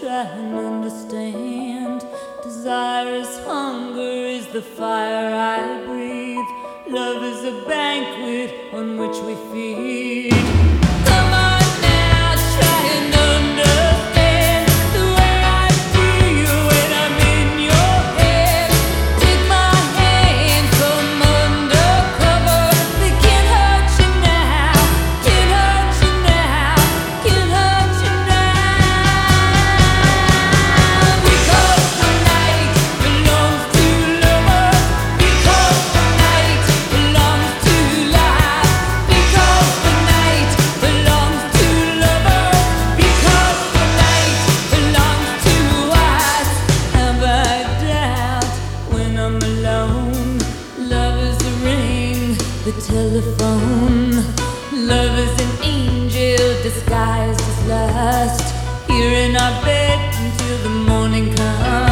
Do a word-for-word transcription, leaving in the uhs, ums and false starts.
try and understand. Desire is hunger, is the fire I breathe. Love is a banquet on which we feed. Come on now, try and understand the way I feel when I'm in your head. Take my hand, come undercover. They can't hurt you now, can't hurt you now, can't hurt you now. Because the night belongs to lovers. Because the night belongs to life. Because the night belongs to lovers. Because the night belongs to us. Have I doubt when I'm alone? Love is a ring, the telephone. Love is an angel disguised as lust. Here in our bed until the morning comes.